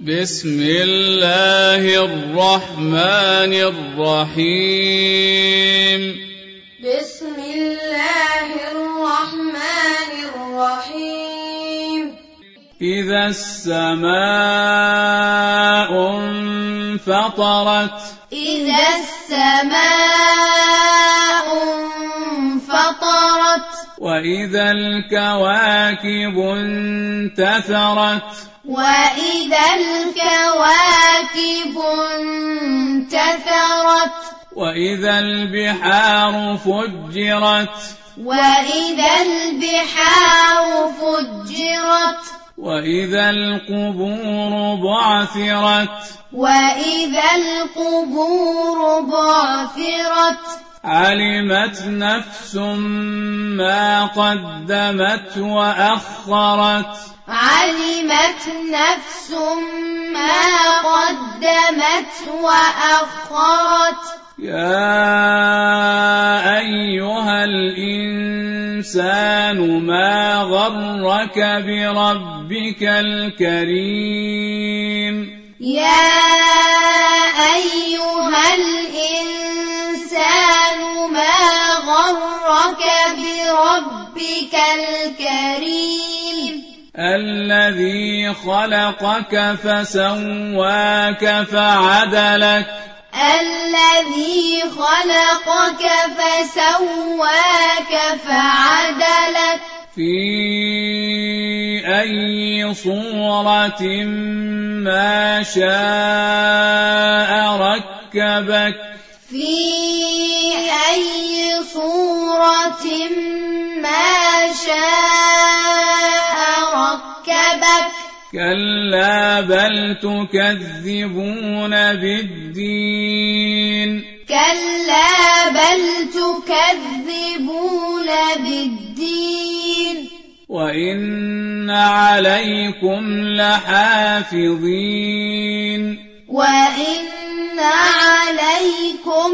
بسم الله الرحمن الرحيم بسم الله الرحمن الرحيم إذا السماء انفطرت إذا السماء انفطرت وإذا الكواكب انتثرت وإذا الكواكب انتثرت وإذا البحار فجرت وإذا البحار فجرت وإذا القبور بعثرت وإذا القبور بعثرت علمت نفس ما قدمت وأخرت علمت نفس ما قدمت وأخرت يا أيها الإنسان ما غرك بربك الكريم يا أيها الإنسان ما غرك بربك الكريم الذي خلقك فسواك فعدلك الذي خلقك فسواك فعدلك في أي صورة ما شاء ركبك في أي صورة ما شاء ركبك كلا بل تكذبون بالدين كلا بل تكذبون بالدين وإن عليكم لحافظين وإن عليكم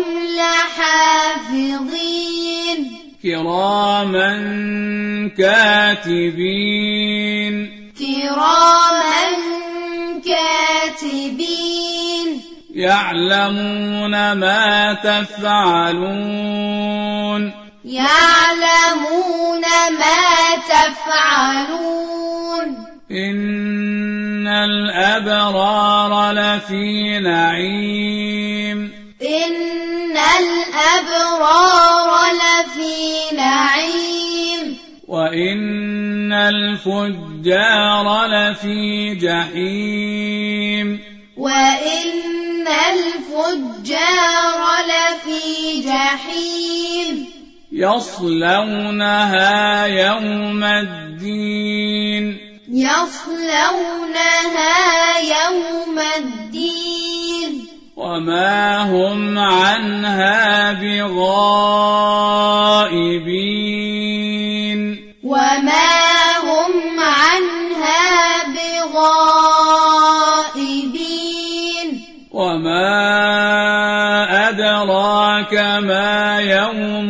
لحافظين كراما كاتبين كراما كاتبين يعلمون ما تفعلون يعلمون ما تفعلون إن الأبرار لفي نعيم إن الأبرار لفي نعيم وإن الفجار لفي جحيم وإن الفجار لفي جحيم يصلونها يوم الدين يصلونها يوم الدين وما هم عنها بغائبين وما هم عنها بغائبين وما أدراك ما يوم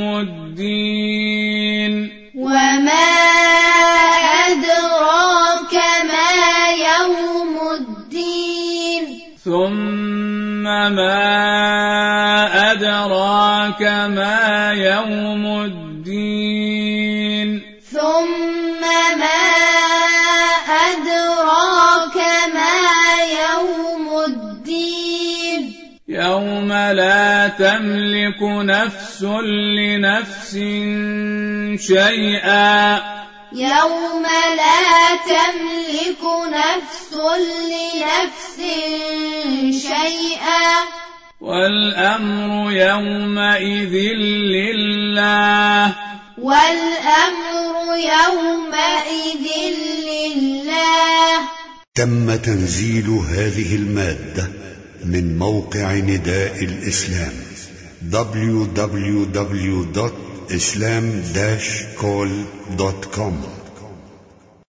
الدين وما أدراك ما يوم الدين ثم ما أدراك ما يوم الدين ثم ما أدراك ما يوم الدين يوم لا تملك نفس لنفس شيئا يوم لا تملك نفس لنفس شيئا والأمر يومئذ لله والأمر يومئذ لله. تم تنزيل هذه المادة من موقع نداء الإسلام www.islam-call.com